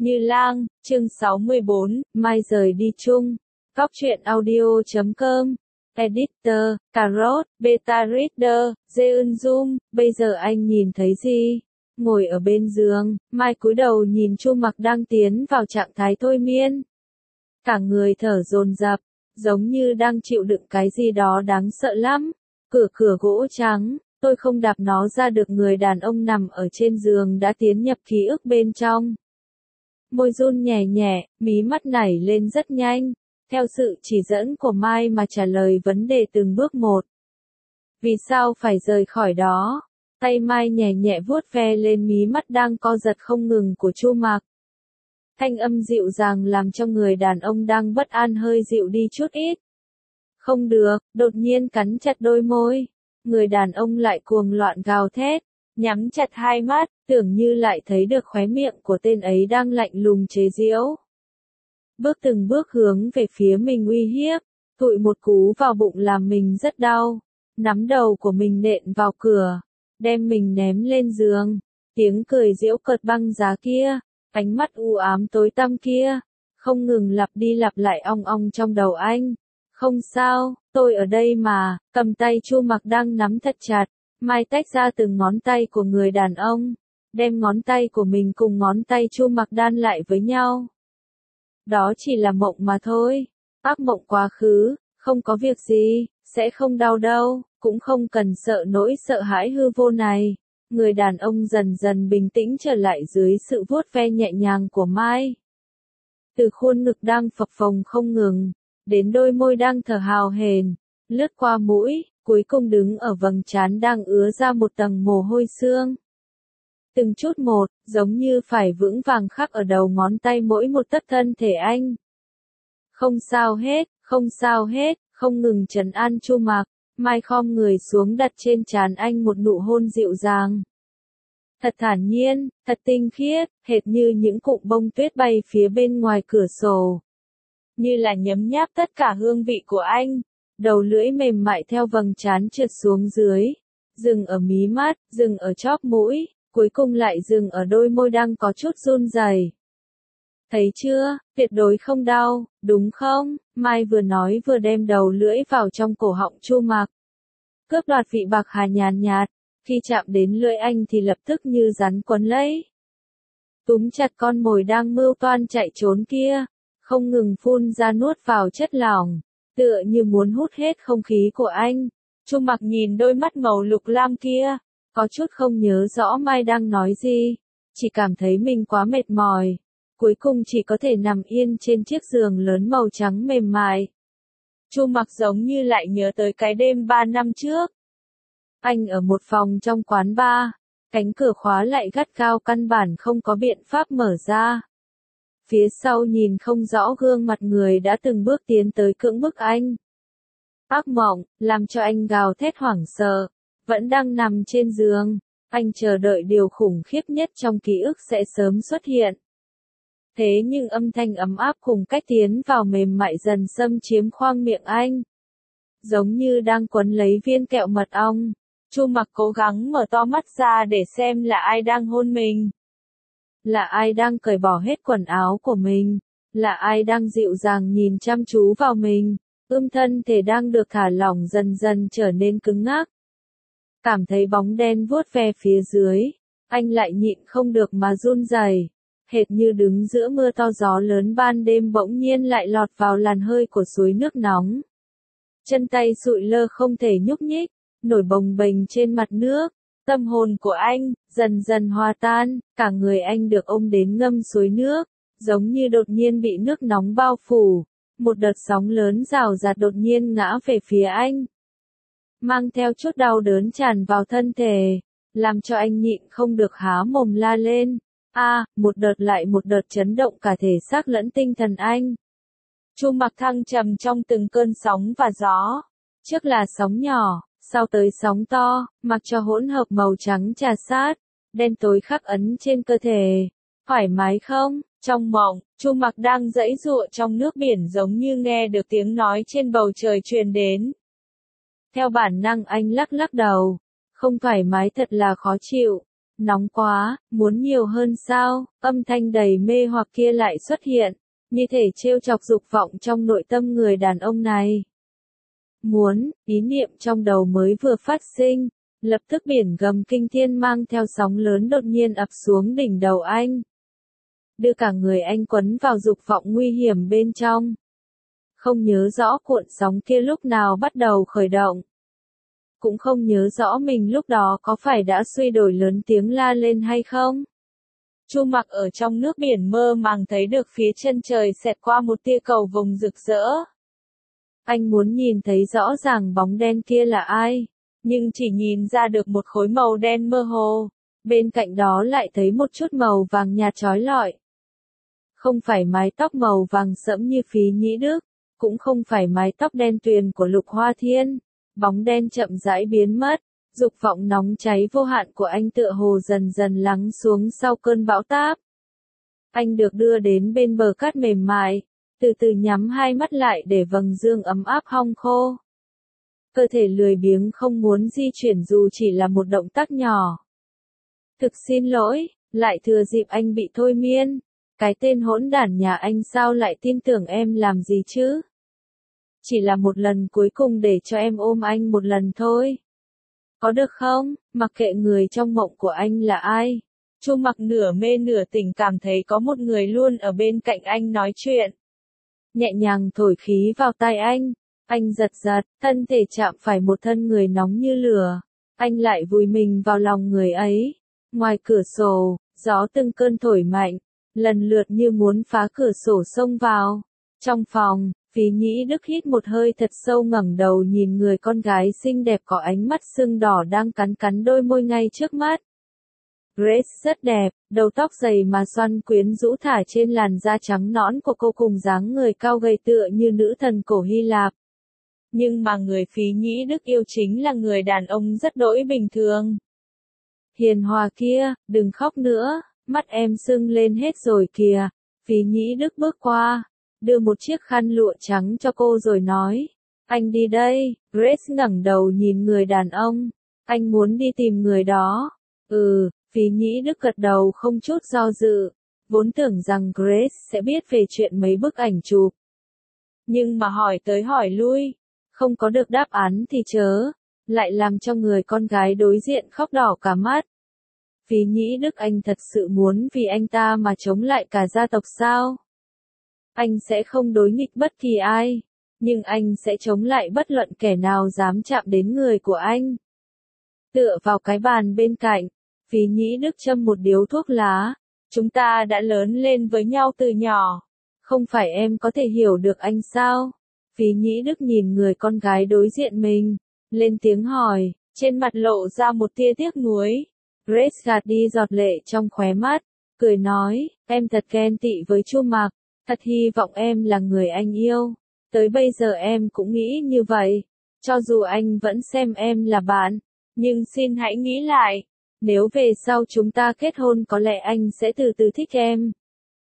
Như Lang, chương 64, Mai rời đi chung. Cóc truyện audio.com. Editor, Carrot, Beta Reader, Jeun Zoom, bây giờ anh nhìn thấy gì? Ngồi ở bên giường, Mai cúi đầu nhìn Chu Mặc đang tiến vào trạng thái thôi miên. Cả người thở dồn dập, giống như đang chịu đựng cái gì đó đáng sợ lắm. Cửa gỗ trắng, tôi không đạp nó ra được, người đàn ông nằm ở trên giường đã tiến nhập ký ức bên trong. Môi run nhẹ nhẹ, mí mắt nảy lên rất nhanh, theo sự chỉ dẫn của Mai mà trả lời vấn đề từng bước một. Vì sao phải rời khỏi đó? Tay Mai nhẹ nhẹ vuốt ve lên mí mắt đang co giật không ngừng của Chu Mặc. Thanh âm dịu dàng làm cho người đàn ông đang bất an hơi dịu đi chút ít. Không được, đột nhiên cắn chặt đôi môi. Người đàn ông lại cuồng loạn gào thét, nhắm chặt hai mắt, tưởng như lại thấy được khóe miệng của tên ấy đang lạnh lùng chế giễu. Từng bước hướng về phía mình uy hiếp, tụi một cú vào bụng làm mình rất đau, nắm đầu của mình nện vào cửa, đem mình ném lên giường, tiếng cười giễu cợt băng giá kia, ánh mắt u ám tối tăm kia, không ngừng lặp đi lặp lại ong ong trong đầu anh. Không sao, tôi ở đây mà, cầm tay Chu Mặc đang nắm thật chặt, Mai tách ra từng ngón tay của người đàn ông, đem ngón tay của mình cùng ngón tay Chu Mặc đan lại với nhau. Đó chỉ là mộng mà thôi, ác mộng quá khứ, không có việc gì, sẽ không đau đâu, cũng không cần sợ nỗi sợ hãi hư vô này. Người đàn ông dần dần bình tĩnh trở lại dưới sự vuốt ve nhẹ nhàng của Mai. Từ khuôn ngực đang phập phồng không ngừng, đến đôi môi đang thở hào hển, lướt qua mũi, cuối cùng đứng ở vầng trán đang ứa ra một tầng mồ hôi xương. Từng chút một, giống như phải vững vàng khắc ở đầu ngón tay mỗi một tấc thân thể anh. Không sao hết, không sao hết, không ngừng trấn an Chu Mặc, Mai khom người xuống đặt trên trán anh một nụ hôn dịu dàng. Thật thản nhiên, thật tinh khiết, hệt như những cụm bông tuyết bay phía bên ngoài cửa sổ. Như là nhấm nháp tất cả hương vị của anh, đầu lưỡi mềm mại theo vầng trán trượt xuống dưới, dừng ở mí mắt, dừng ở chóp mũi, cuối cùng lại dừng ở đôi môi đang có chút run rẩy. Thấy chưa, tuyệt đối không đau, đúng không? Mai vừa nói vừa đem đầu lưỡi vào trong cổ họng Chu Mặc. Cướp đoạt vị bạc hà nhàn nhạt, khi chạm đến lưỡi anh thì lập tức như rắn quấn lấy. Túm chặt con mồi đang mưu toan chạy trốn kia, không ngừng phun ra nuốt vào chất lỏng, tựa như muốn hút hết không khí của anh. Chu Mặc nhìn đôi mắt màu lục lam kia, có chút không nhớ rõ Mai đang nói gì, chỉ cảm thấy mình quá mệt mỏi, cuối cùng chỉ có thể nằm yên trên chiếc giường lớn màu trắng mềm mại. Chu Mặc giống như lại nhớ tới cái đêm 3 năm trước. Anh ở một phòng trong quán bar, cánh cửa khóa lại gắt gao, căn bản không có biện pháp mở ra. Phía sau nhìn không rõ gương mặt người đã từng bước tiến tới cưỡng bức anh. Ác mộng, làm cho anh gào thét hoảng sợ, vẫn đang nằm trên giường, anh chờ đợi điều khủng khiếp nhất trong ký ức sẽ sớm xuất hiện. Thế nhưng âm thanh ấm áp cùng cách tiến vào mềm mại dần xâm chiếm khoang miệng anh. Giống như đang quấn lấy viên kẹo mật ong, Chu Mặc cố gắng mở to mắt ra để xem là ai đang hôn mình. Là ai đang cởi bỏ hết quần áo của mình, là ai đang dịu dàng nhìn chăm chú vào mình, thân thể đang được thả lỏng dần dần trở nên cứng ngắc. Cảm thấy bóng đen vuốt ve phía dưới, anh lại nhịn không được mà run rẩy, hệt như đứng giữa mưa to gió lớn ban đêm bỗng nhiên lại lọt vào làn hơi của suối nước nóng. Chân tay sụi lơ không thể nhúc nhích, nổi bồng bềnh trên mặt nước. Tâm hồn của anh dần dần hòa tan, cả người anh được ôm đến ngâm suối nước, giống như đột nhiên bị nước nóng bao phủ, một đợt sóng lớn rào rạt đột nhiên ngã về phía anh, mang theo chút đau đớn tràn vào thân thể, làm cho anh nhịn không được há mồm la lên. Một đợt lại một đợt chấn động cả thể xác lẫn tinh thần anh. Chu Mặc thăng trầm trong từng cơn sóng và gió, trước là sóng nhỏ, sau tới sóng to, mặc cho hỗn hợp màu trắng trà sát, đen tối khắc ấn trên cơ thể. Thoải mái không? Trong mộng, Chu Mặc đang giãy giụa trong nước biển giống như nghe được tiếng nói trên bầu trời truyền đến. Theo bản năng anh lắc lắc đầu. Không thoải mái, thật là khó chịu. Nóng quá, muốn nhiều hơn sao? Âm thanh đầy mê hoặc kia lại xuất hiện, như thể trêu chọc dục vọng trong nội tâm người đàn ông này. Muốn, ý niệm trong đầu mới vừa phát sinh, lập tức biển gầm kinh thiên mang theo sóng lớn đột nhiên ập xuống đỉnh đầu anh. Đưa cả người anh quấn vào dục vọng nguy hiểm bên trong. Không nhớ rõ cuộn sóng kia lúc nào bắt đầu khởi động. Cũng không nhớ rõ mình lúc đó có phải đã suy đổi lớn tiếng la lên hay không. Chu Mặc ở trong nước biển mơ màng thấy được phía chân trời xẹt qua một tia cầu vồng rực rỡ. Anh muốn nhìn thấy rõ ràng bóng đen kia là ai, nhưng chỉ nhìn ra được một khối màu đen mơ hồ, bên cạnh đó lại thấy một chút màu vàng nhạt chói lọi. Không phải mái tóc màu vàng sẫm như Phí Nhĩ Đức, cũng không phải mái tóc đen tuyền của Lục Hoa Thiên, bóng đen chậm rãi biến mất, dục vọng nóng cháy vô hạn của anh tựa hồ dần dần lắng xuống sau cơn bão táp. Anh được đưa đến bên bờ cát mềm mại, từ từ nhắm hai mắt lại để vầng dương ấm áp hong khô. Cơ thể lười biếng không muốn di chuyển dù chỉ là một động tác nhỏ. Thực xin lỗi, lại thừa dịp anh bị thôi miên. Cái tên hỗn đản nhà anh sao lại tin tưởng em làm gì chứ? Chỉ là một lần cuối cùng để cho em ôm anh một lần thôi. Có được không? Mặc kệ người trong mộng của anh là ai. Chu Mặc nửa mê nửa tỉnh cảm thấy có một người luôn ở bên cạnh anh nói chuyện. Nhẹ nhàng thổi khí vào tai anh giật giật, thân thể chạm phải một thân người nóng như lửa. Anh lại vùi mình vào lòng người ấy. Ngoài cửa sổ, gió từng cơn thổi mạnh, lần lượt như muốn phá cửa sổ xông vào. Trong phòng, Phí Nhĩ Đức hít một hơi thật sâu ngẩng đầu nhìn người con gái xinh đẹp có ánh mắt sưng đỏ đang cắn cắn đôi môi ngay trước mắt. Grace rất đẹp, đầu tóc dày mà xoăn quyến rũ thả trên làn da trắng nõn của cô cùng dáng người cao gầy tựa như nữ thần cổ Hy Lạp. Nhưng mà người Phí Nhĩ Đức yêu chính là người đàn ông rất đỗi bình thường. Hiền hòa kia, đừng khóc nữa, mắt em sưng lên hết rồi kìa. Phí Nhĩ Đức bước qua, đưa một chiếc khăn lụa trắng cho cô rồi nói, anh đi đây. Grace ngẩng đầu nhìn người đàn ông, anh muốn đi tìm người đó. Phí Nhĩ Đức gật đầu không chút do dự, vốn tưởng rằng Grace sẽ biết về chuyện mấy bức ảnh chụp. Nhưng mà hỏi tới hỏi lui, không có được đáp án thì chớ, lại làm cho người con gái đối diện khóc đỏ cả mắt. Phí Nhĩ Đức anh thật sự muốn vì anh ta mà chống lại cả gia tộc sao? Anh sẽ không đối nghịch bất kỳ ai, nhưng anh sẽ chống lại bất luận kẻ nào dám chạm đến người của anh. Tựa vào cái bàn bên cạnh, Phí Nhĩ Đức châm một điếu thuốc lá. Chúng ta đã lớn lên với nhau từ nhỏ. Không phải em có thể hiểu được anh sao? Phí Nhĩ Đức nhìn người con gái đối diện mình, lên tiếng hỏi, trên mặt lộ ra một tia tiếc nuối. Grace gạt đi giọt lệ trong khóe mắt, cười nói, em thật ghen tị với Chu Mặc, thật hy vọng em là người anh yêu. Tới bây giờ em cũng nghĩ như vậy, cho dù anh vẫn xem em là bạn, nhưng xin hãy nghĩ lại. Nếu về sau chúng ta kết hôn có lẽ anh sẽ từ từ thích em.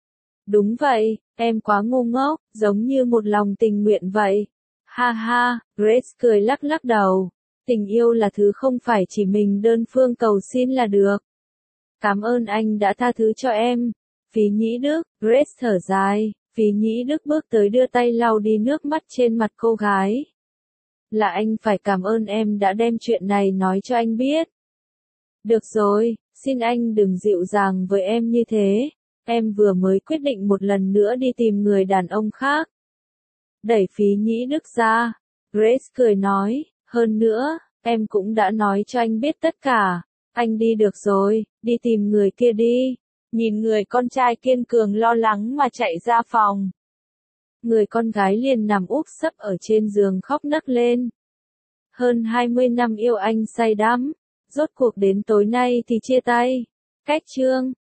Đúng vậy, em quá ngu ngốc, giống như một lòng tình nguyện vậy. Ha ha, Grace cười lắc lắc đầu. Tình yêu là thứ không phải chỉ mình đơn phương cầu xin là được. Cảm ơn anh đã tha thứ cho em. Phí Nhĩ Đức, Grace thở dài. Phí Nhĩ Đức bước tới đưa tay lau đi nước mắt trên mặt cô gái. Là anh phải cảm ơn em đã đem chuyện này nói cho anh biết. Được rồi, xin anh đừng dịu dàng với em như thế. Em vừa mới quyết định một lần nữa đi tìm người đàn ông khác. Đẩy Phí Nhĩ Đức ra, Grace cười nói, hơn nữa, em cũng đã nói cho anh biết tất cả. Anh đi được rồi, đi tìm người kia đi. Nhìn người con trai kiên cường lo lắng mà chạy ra phòng. Người con gái liền nằm úp sấp ở trên giường khóc nấc lên. Hơn 20 năm yêu anh say đắm, rốt cuộc đến tối nay thì chia tay. Cách chương